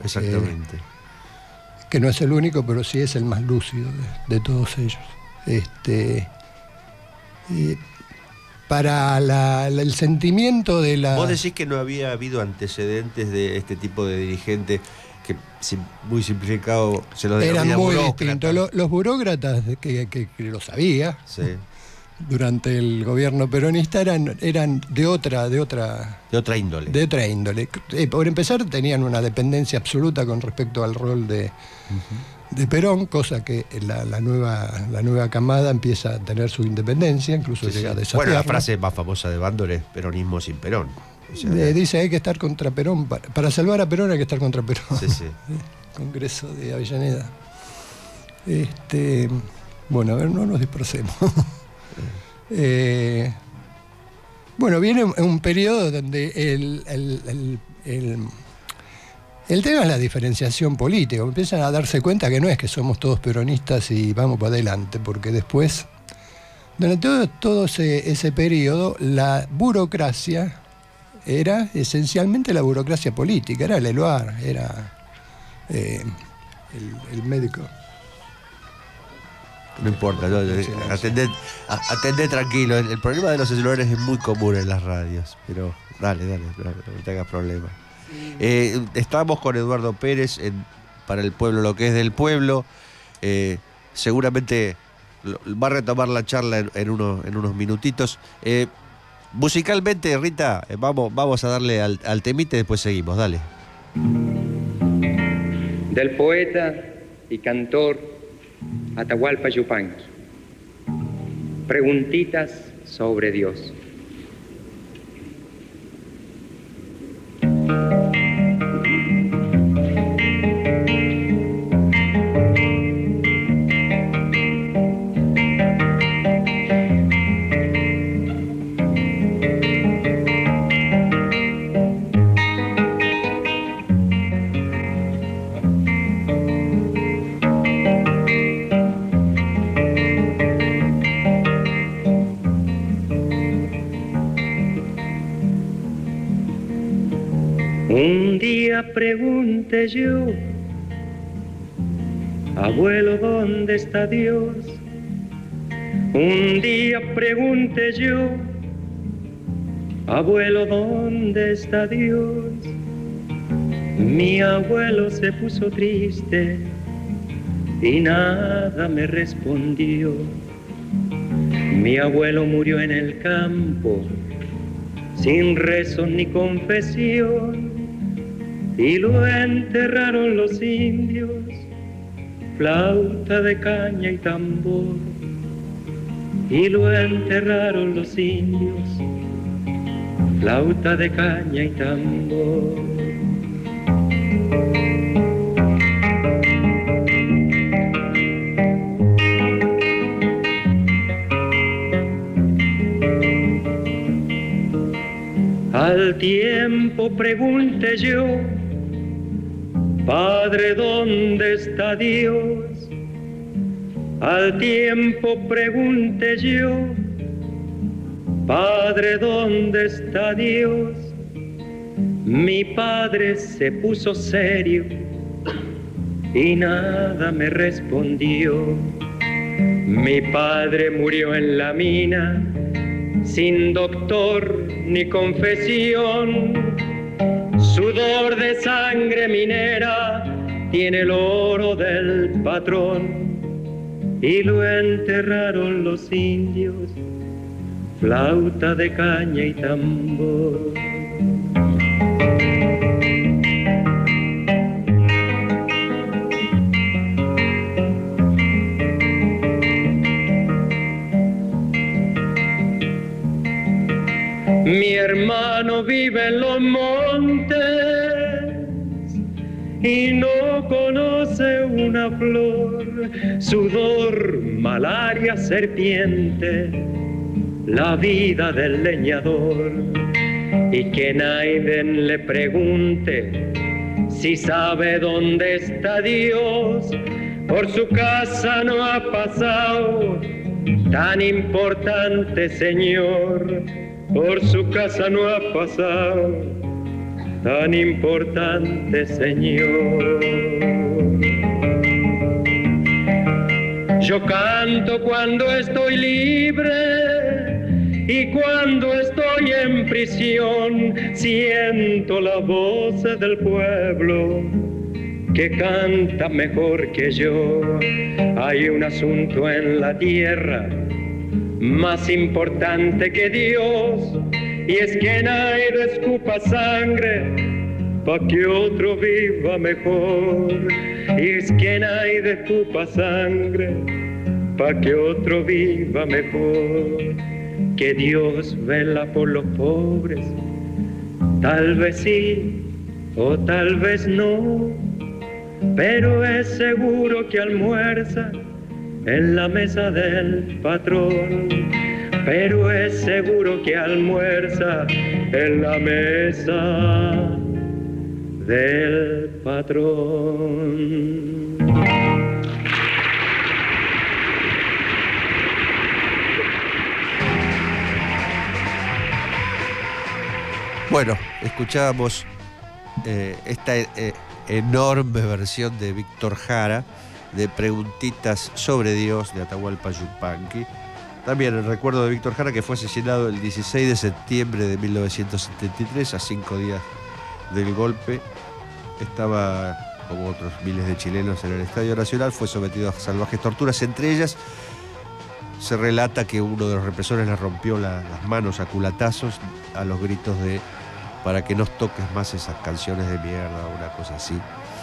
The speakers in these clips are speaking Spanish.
Exactamente. Que no es el único, pero sí es el más lúcido de todos ellos. Para el sentimiento de la... Vos decís que no había habido antecedentes de este tipo de dirigente que, muy simplificado, se los denomina eran muy burócratas. distintos. Los burócratas que lo sabía, Sí. durante el gobierno peronista eran de otra índole. De otra índole. Por empezar, tenían una dependencia absoluta con respecto al rol de Perón, cosa que la nueva camada empieza a tener su independencia, incluso llega a desafiarlo. Bueno, la frase más famosa de Bandor es peronismo sin Perón. O sea, dice hay que estar contra Perón, para salvar a Perón hay que estar contra Perón. Sí, sí. Congreso de Avellaneda. Bueno, a ver, no nos dispersemos. Bueno, viene un periodo donde el tema es la diferenciación política. Empiezan a darse cuenta que no es que somos todos peronistas y vamos para adelante, porque después, durante todo ese periodo, la burocracia era esencialmente la burocracia política, era el Eluar, era el médico. No importa, atendé tranquilo. El problema de los celulares es muy común en las radios, pero dale, no te hagas problema. Estamos con Eduardo Pérez para el pueblo, lo que es del pueblo. Seguramente va a retomar la charla en unos minutitos. Musicalmente, Rita, vamos a darle al temite y después seguimos, dale. Del poeta y cantor Atahualpa Yupanqui. Preguntitas sobre Dios. Un día pregunté yo, abuelo, ¿dónde está Dios? Un día pregunté yo, abuelo, ¿dónde está Dios? Mi abuelo se puso triste y nada me respondió. Mi abuelo murió en el campo, sin rezo ni confesión, y lo enterraron los indios, flauta de caña y tambor. Y lo enterraron los indios, flauta de caña y tambor. Al tiempo pregunté yo, Padre, ¿dónde está Dios? Al tiempo pregunté yo, Padre, ¿dónde está Dios? Mi padre se puso serio y nada me respondió. Mi padre murió en la mina, sin doctor ni confesión. Sudor de sangre minera tiene el oro del patrón. Y lo enterraron los indios, flauta de caña y tambor. Mi hermano vive en los montes y no conoce una flor, sudor, malaria, serpiente, la vida del leñador. Y que Naiden le pregunte si sabe dónde está Dios, por su casa no ha pasado tan importante señor. Por su casa no ha pasado tan importante, Señor. Yo canto cuando estoy libre y cuando estoy en prisión, siento la voz del pueblo que canta mejor que yo. Hay un asunto en la tierra más importante que Dios, y es que nadie escupa sangre pa' que otro viva mejor. Y es que nadie escupa sangre pa' que otro viva mejor. Que Dios vela por los pobres, tal vez sí o tal vez no, pero es seguro que almuerza en la mesa del patrón. Pero es seguro que almuerza en la mesa del patrón. Bueno, escuchábamos esta enorme versión de Víctor Jara de Preguntitas sobre Dios de Atahualpa Yupanqui. También el recuerdo de Víctor Jara, que fue asesinado el 16 de septiembre de 1973, a 5 días del golpe. Estaba, como otros miles de chilenos, en el Estadio Nacional. Fue sometido a salvajes torturas. Entre ellas, se relata que uno de los represores le rompió las manos a culatazos a los gritos de "para que nos toques más esas canciones de mierda", una cosa así.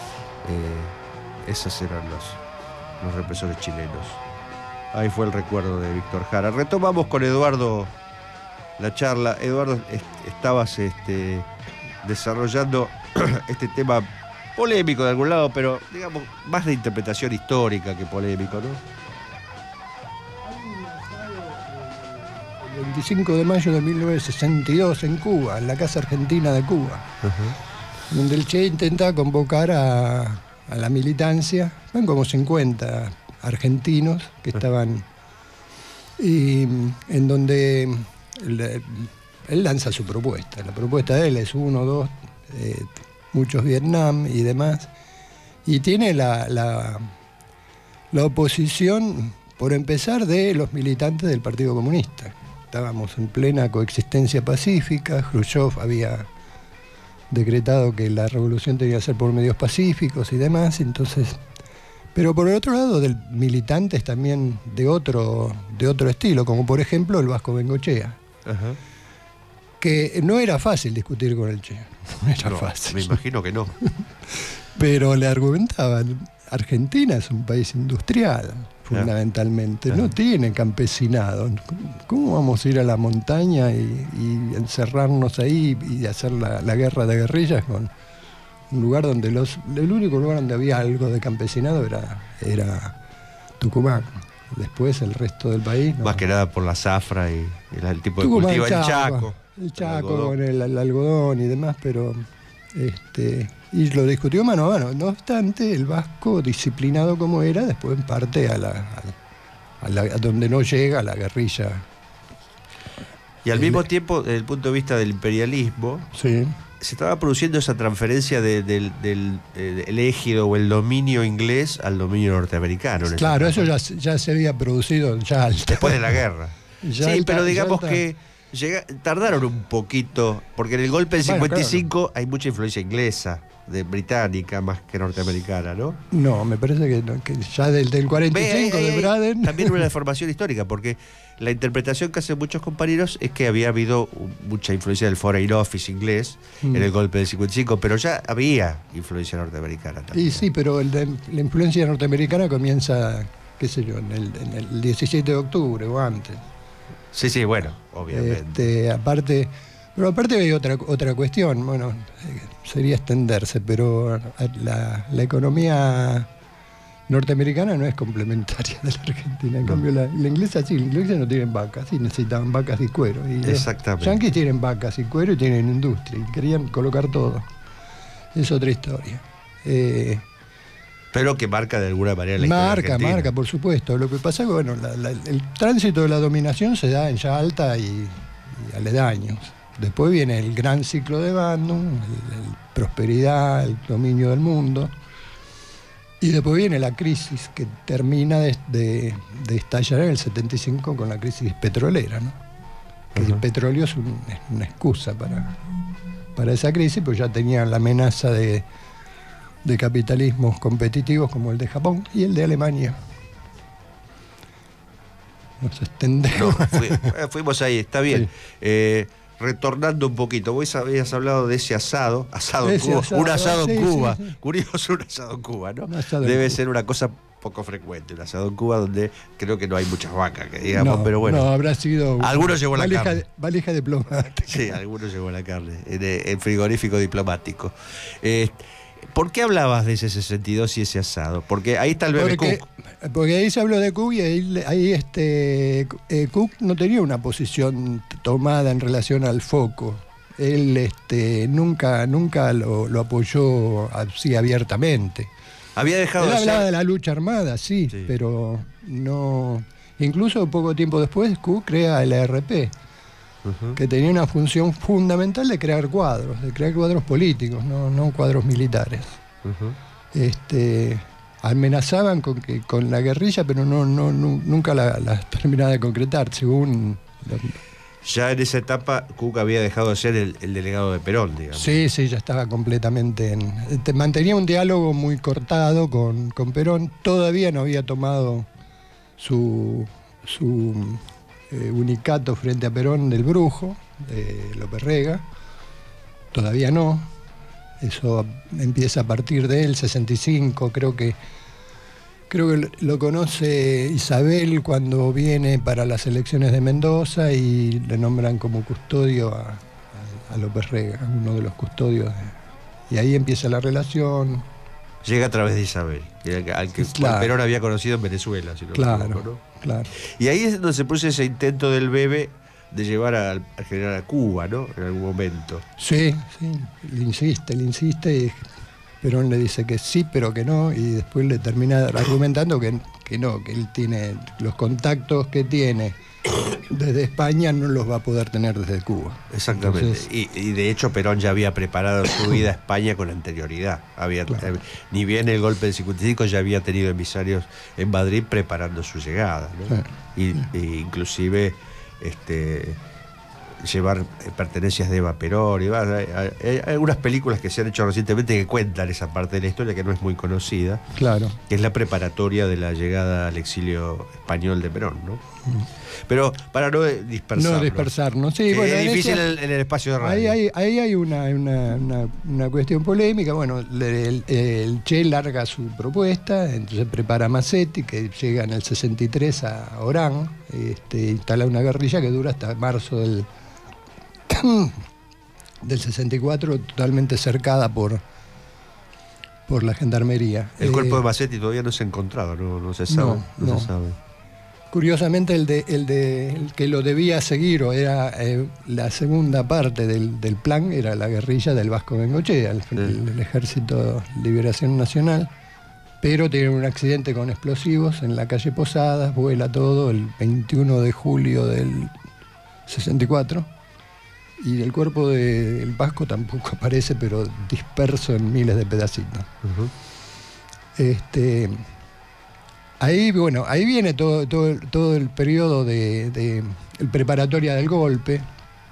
Esos eran los represores chilenos. Ahí fue el recuerdo de Víctor Jara. Retomamos con Eduardo la charla. Eduardo, estabas desarrollando este tema polémico de algún lado, pero digamos más de interpretación histórica que polémico, ¿no? El 25 de mayo de 1962 en Cuba, en la Casa Argentina de Cuba, donde el Che intenta convocar a la militancia. Van como 50 argentinos que estaban, y en donde él lanza su propuesta. La propuesta de él es 1, 2, muchos Vietnam y demás, y tiene la oposición, por empezar, de los militantes del Partido Comunista. Estábamos en plena coexistencia pacífica. Khrushchev había decretado que la revolución tenía que ser por medios pacíficos y demás, entonces. Pero por el otro lado, de militantes también de otro estilo, como por ejemplo el Vasco Bengochea. Ajá. Que no era fácil discutir con el Che. No era fácil. Me imagino que no. Pero le argumentaban: Argentina es un país industrial, fundamentalmente. No tiene campesinado. ¿Cómo vamos a ir a la montaña y encerrarnos ahí y hacer la guerra de guerrillas con un lugar donde el único lugar donde había algo de campesinado era Tucumán? Después el resto del país. No. Más que nada por la zafra y el tipo de Tucumán, cultivo, el Chaco. El Chaco con el algodón y demás, pero y lo discutió mano a mano. No obstante, el vasco, disciplinado como era, después parte a donde no llega la guerrilla. Y al mismo tiempo, desde el punto de vista del imperialismo, sí, se estaba produciendo esa transferencia del égido o el dominio inglés al dominio norteamericano. Claro, eso ya se había producido ya después de la guerra. Sí, pero digamos que tardaron un poquito, porque en el golpe del 55 claro, hay mucha influencia inglesa, británica más que norteamericana, ¿no? No, me parece que ya del 45 de Braden. También una deformación histórica, porque la interpretación que hacen muchos compañeros es que había habido mucha influencia del Foreign Office inglés en el golpe del 55, pero ya había influencia norteamericana también. Y sí, pero la influencia norteamericana comienza, qué sé yo, en el 17 de octubre o antes. Sí, bueno, obviamente. Aparte hay otra cuestión, bueno, sería extenderse, pero la economía norteamericana no es complementaria de la Argentina. En cambio, la inglesa sí, los ingleses no tienen vacas, sí necesitaban vacas y cuero. Y exactamente. Los yanquis tienen vacas y cuero y tienen industria, y querían colocar todo. Es otra historia. Pero que marca de alguna manera la historia argentina. Marca, por supuesto. Lo que pasa es que el tránsito de la dominación se da en Salta y aledaños. Después viene el gran ciclo de Bandung, el prosperidad, el dominio del mundo. Y después viene la crisis que termina de estallar en el 75 con la crisis petrolera, ¿no? Que el petróleo es una excusa para esa crisis, pues ya tenían la amenaza de capitalismos competitivos como el de Japón y el de Alemania. Nos extendemos. No, fuimos ahí, está bien. Sí. Retornando un poquito, vos habías hablado de ese asado en Cuba, un asado en Cuba, sí. Curioso, un asado en Cuba, ¿no? Debe ser una cosa poco frecuente, un asado en Cuba donde creo que no hay muchas vacas, que digamos, pero bueno. No, habrá sido algunos llevó la carne. Valija diplomática. Sí, algunos llevó la carne, en frigorífico diplomático. ¿Por qué hablabas de ese 62 y ese asado? Porque ahí está el bebé Cook. Porque ahí se habló de Cook y ahí Cook no tenía una posición tomada en relación al foco. Él nunca lo apoyó así abiertamente. Había dejado Él de hablaba ser... de la lucha armada, sí, pero no... Incluso poco tiempo después Cook crea el ERP, que tenía una función fundamental de crear cuadros políticos, no cuadros militares. Amenazaban con la guerrilla, pero nunca la terminaba de concretar, según... Ya en esa etapa Cook había dejado de ser el delegado de Perón, digamos. Sí, ya estaba completamente mantenía un diálogo muy cortado con Perón, todavía no había tomado su unicato frente a Perón del Brujo, de López Rega, todavía no. Eso empieza a partir del 65, creo que lo conoce Isabel cuando viene para las elecciones de Mendoza y le nombran como custodio a López Rega, uno de los custodios. Y ahí empieza la relación. Llega a través de Isabel, al que Perón había conocido en Venezuela. Si no me equivoco, ¿no? Claro. Y ahí es donde se puso ese intento del Bebe de llevar al general a Cuba, ¿no? En algún momento. Sí, le insiste y Perón le dice que sí, pero que no, y después le termina argumentando que no, que él tiene los contactos que tiene desde España no los va a poder tener desde Cuba. Exactamente. Entonces, y de hecho Perón ya había preparado su ida a España con anterioridad. Ni bien el golpe del 55 ya había tenido emisarios en Madrid preparando su llegada, ¿no? Sí. Inclusive llevar pertenencias de Eva Perón. Hay algunas películas que se han hecho recientemente que cuentan esa parte de la historia que no es muy conocida. Claro. Que es la preparatoria de la llegada al exilio español de Perón, ¿no? Pero para no dispersarnos. Sí, bueno, es difícil en el espacio de radio. Ahí hay una cuestión polémica. Bueno, el Che larga su propuesta, entonces prepara a Massetti, que llega en el 63 a Orán, instala una guerrilla que dura hasta marzo del 64, totalmente cercada por la gendarmería. El cuerpo de Massetti todavía no se ha encontrado, no se sabe. No se sabe. Curiosamente el que lo debía seguir, o era la segunda parte del plan, era la guerrilla del Vasco Bengochea, el Ejército de Liberación Nacional, pero tiene un accidente con explosivos en la calle Posadas, vuela todo el 21 de julio del 64, y el cuerpo del Vasco tampoco aparece, pero disperso en miles de pedacitos. Ahí viene todo el periodo de el preparatoria del golpe.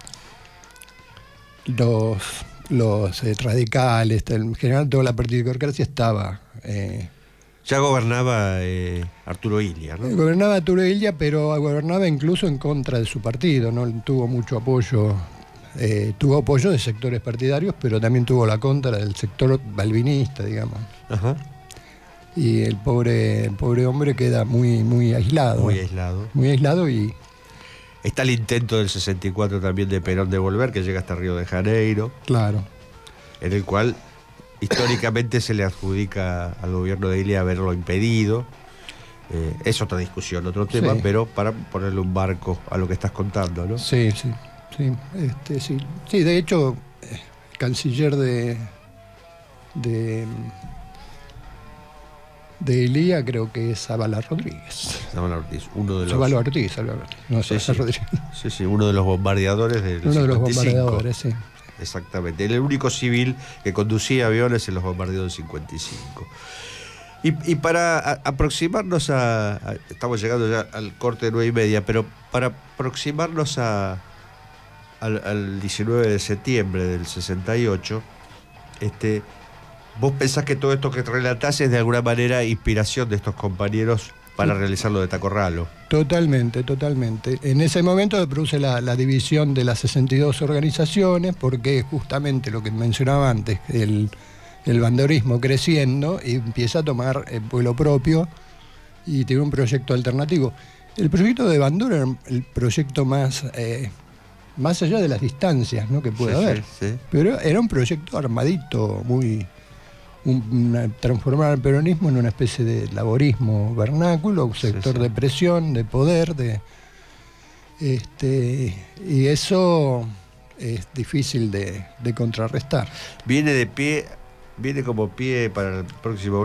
Los radicales, en general toda la partidocracia estaba. Ya gobernaba Arturo Illia, ¿no? Gobernaba Arturo Illia, pero gobernaba incluso en contra de su partido, no tuvo mucho apoyo. Tuvo apoyo de sectores partidarios, pero también tuvo la contra del sector balvinista, digamos. Ajá. Y el pobre hombre queda muy aislado. Muy aislado y... Está el intento del 64 también de Perón de volver, que llega hasta Río de Janeiro. Claro. En el cual históricamente se le adjudica al gobierno de Illia haberlo impedido. Es otra discusión, otro tema, sí. Pero para ponerle un marco a lo que estás contando, ¿no? Sí. Sí, de hecho, el canciller de De Elía creo que es Zavala Rodríguez. Zavala Ortiz, uno de los... Zavala Ortiz, no Sí, Zavala Rodríguez. Sí, uno de los bombardeadores del 55. Uno de los bombardeadores, sí. Exactamente, el único civil que conducía aviones en los bombardeos del 55. Y para aproximarnos estamos llegando ya al corte de 9:30, pero para aproximarnos al 19 de septiembre del 68, ¿vos pensás que todo esto que relatás es de alguna manera inspiración de estos compañeros para realizar lo de Tacorralo? Totalmente. En ese momento se produce la división de las 62 organizaciones, porque justamente lo que mencionaba antes, el banderismo creciendo y empieza a tomar vuelo propio y tiene un proyecto alternativo. El proyecto de Bandura era el proyecto más allá de las distancias, ¿no?, que puede haber. Sí. Pero era un proyecto armadito, transformar el peronismo en una especie de laborismo vernáculo, un sector de presión, de poder, y eso es difícil de contrarrestar. Viene como pie para el próximo